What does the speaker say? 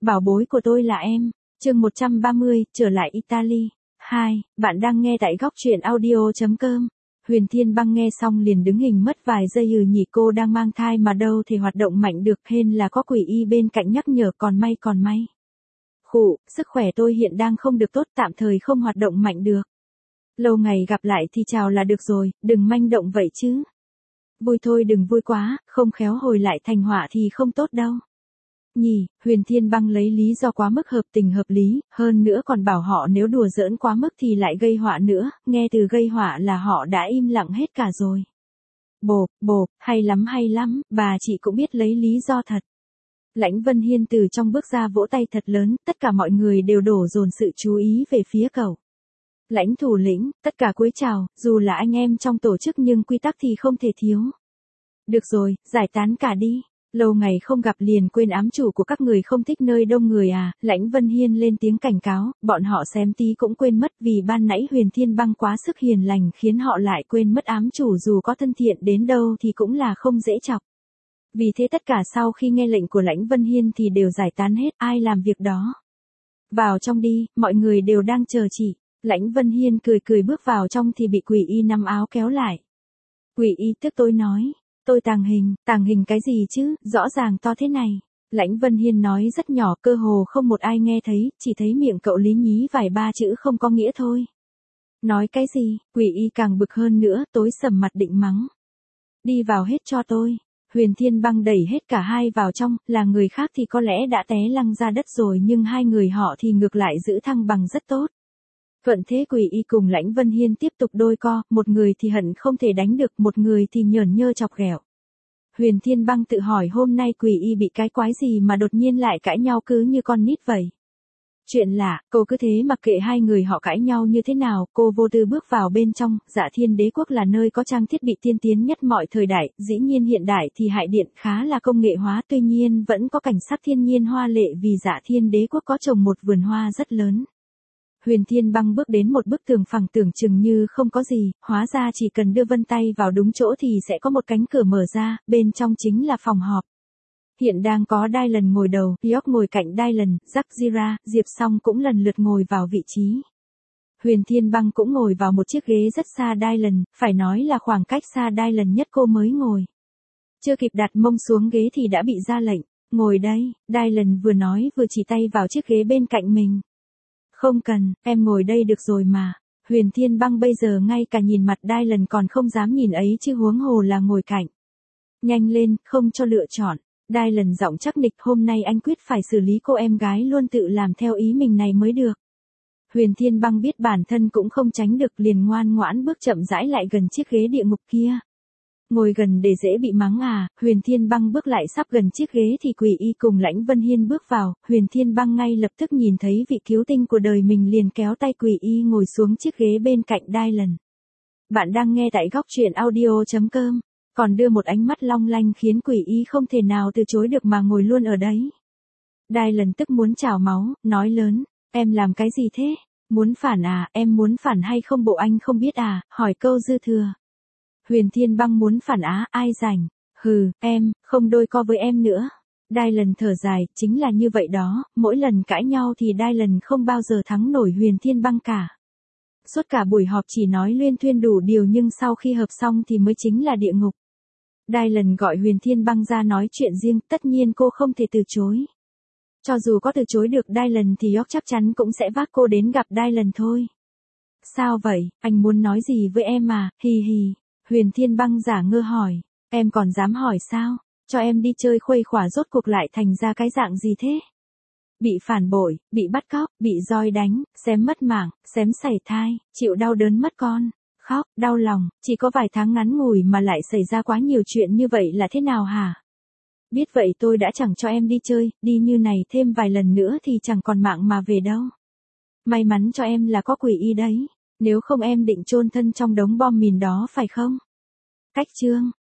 bảo bối của tôi là em. Chương 130, trở lại Italy. 2, bạn đang nghe tại góc truyện audio.com. Huyền Thiên Băng nghe xong liền đứng hình mất vài giây nhỉ, cô đang mang thai mà đâu thể hoạt động mạnh được, hên là có Quỷ Y bên cạnh nhắc nhở, còn may. Khụ, sức khỏe tôi hiện đang không được tốt, tạm thời không hoạt động mạnh được. Lâu ngày gặp lại thì chào là được rồi, đừng manh động vậy chứ. Vui thôi đừng vui quá, không khéo hồi lại thành họa thì không tốt đâu. Nhỉ, Huyền Thiên Băng lấy lý do quá mức hợp tình hợp lý, hơn nữa còn bảo họ nếu đùa giỡn quá mức thì lại gây họa nữa, nghe từ gây họa là họ đã im lặng hết cả rồi. Bộp, hay lắm, bà chị cũng biết lấy lý do thật. Lãnh Vân Hiên từ trong bước ra vỗ tay thật lớn, tất cả mọi người đều đổ dồn sự chú ý về phía cậu. Lãnh thủ lĩnh, tất cả cúi chào, dù là anh em trong tổ chức nhưng quy tắc thì không thể thiếu. Được rồi, giải tán cả đi. Lâu ngày không gặp liền quên ám chủ của các người không thích nơi đông người à, Lãnh Vân Hiên lên tiếng cảnh cáo, bọn họ xém tí cũng quên mất vì ban nãy Huyền Thiên Băng quá sức hiền lành khiến họ lại quên mất ám chủ dù có thân thiện đến đâu thì cũng là không dễ chọc. Vì thế tất cả sau khi nghe lệnh của Lãnh Vân Hiên thì đều giải tán hết, ai làm việc đó. Vào trong đi, mọi người đều đang chờ chị. Lãnh Vân Hiên cười bước vào trong thì bị Quỷ Y nắm áo kéo lại. Quỷ Y tức tối nói. Tôi tàng hình cái gì chứ, rõ ràng to thế này. Lãnh Vân Hiên nói rất nhỏ, cơ hồ không một ai nghe thấy, chỉ thấy miệng cậu lý nhí vài ba chữ không có nghĩa thôi. Nói cái gì, Quỷ Y càng bực hơn nữa, tối sầm mặt định mắng. Đi vào hết cho tôi. Huyền Thiên Băng đẩy hết cả hai vào trong, là người khác thì có lẽ đã té lăn ra đất rồi nhưng hai người họ thì ngược lại giữ thăng bằng rất tốt. Thuận thế Quỷ Y cùng Lãnh Vân Hiên tiếp tục đôi co, một người thì hận không thể đánh được, một người thì nhởn nhơ chọc ghẹo. Huyền Thiên Băng tự hỏi hôm nay Quỷ Y bị cái quái gì mà đột nhiên lại cãi nhau cứ như con nít vậy. Chuyện lạ, cô cứ thế mặc kệ hai người họ cãi nhau như thế nào, cô vô tư bước vào bên trong. Dạ Thiên Đế Quốc là nơi có trang thiết bị tiên tiến nhất mọi thời đại, dĩ nhiên hiện đại thì Hải Điện khá là công nghệ hóa, tuy nhiên vẫn có cảnh sắc thiên nhiên hoa lệ vì Dạ Thiên Đế Quốc có trồng một vườn hoa rất lớn. Huyền Thiên Băng bước đến một bức tường phẳng tưởng chừng như không có gì, hóa ra chỉ cần đưa vân tay vào đúng chỗ thì sẽ có một cánh cửa mở ra, bên trong chính là phòng họp. Hiện đang có Dylan ngồi đầu, York ngồi cạnh Dylan, Jack Zira, Diệp Song cũng lần lượt ngồi vào vị trí. Huyền Thiên Băng cũng ngồi vào một chiếc ghế rất xa Dylan, phải nói là khoảng cách xa Dylan nhất cô mới ngồi. Chưa kịp đặt mông xuống ghế thì đã bị ra lệnh, ngồi đây, Dylan vừa nói vừa chỉ tay vào chiếc ghế bên cạnh mình. Không cần, em ngồi đây được rồi mà. Huyền Thiên Băng bây giờ ngay cả nhìn mặt Dylan còn không dám nhìn ấy chứ huống hồ là ngồi cạnh. Nhanh lên, không cho lựa chọn. Dylan giọng chắc nịch, hôm nay anh quyết phải xử lý cô em gái luôn tự làm theo ý mình này mới được. Huyền Thiên Băng biết bản thân cũng không tránh được liền ngoan ngoãn bước chậm rãi lại gần chiếc ghế địa ngục kia. Ngồi gần để dễ bị mắng à, Huyền Thiên Băng bước lại sắp gần chiếc ghế thì Quỷ Y cùng Lãnh Vân Hiên bước vào, Huyền Thiên Băng ngay lập tức nhìn thấy vị cứu tinh của đời mình liền kéo tay Quỷ Y ngồi xuống chiếc ghế bên cạnh Dylan. Bạn đang nghe tại góc truyện audio.com, còn đưa một ánh mắt long lanh khiến Quỷ Y không thể nào từ chối được mà ngồi luôn ở đấy. Dylan tức muốn trào máu, nói lớn, em làm cái gì thế? Muốn phản à, em muốn phản hay không bộ anh không biết à, hỏi câu dư thừa. Huyền Thiên Băng muốn phản á, ai rảnh? Hừ, em, không đôi co với em nữa. Dylan thở dài, chính là như vậy đó, mỗi lần cãi nhau thì Dylan không bao giờ thắng nổi Huyền Thiên Băng cả. Suốt cả buổi họp chỉ nói luyên thuyên đủ điều nhưng sau khi hợp xong thì mới chính là địa ngục. Dylan gọi Huyền Thiên Băng ra nói chuyện riêng, tất nhiên cô không thể từ chối. Cho dù có từ chối được Dylan thì York chắc chắn cũng sẽ vác cô đến gặp Dylan thôi. Sao vậy, anh muốn nói gì với em à, hì hì. Huyền Thiên Băng giả ngơ hỏi, em còn dám hỏi sao, cho em đi chơi khuây khỏa rốt cuộc lại thành ra cái dạng gì thế? Bị phản bội, bị bắt cóc, bị roi đánh, xém mất mạng, xém sảy thai, chịu đau đớn mất con, khóc, đau lòng, chỉ có vài tháng ngắn ngủi mà lại xảy ra quá nhiều chuyện như vậy là thế nào hả? Biết vậy tôi đã chẳng cho em đi chơi, đi như này thêm vài lần nữa thì chẳng còn mạng mà về đâu. May mắn cho em là có Quỷ Y đấy. Nếu không em định chôn thân trong đống bom mìn đó phải không? Cách chương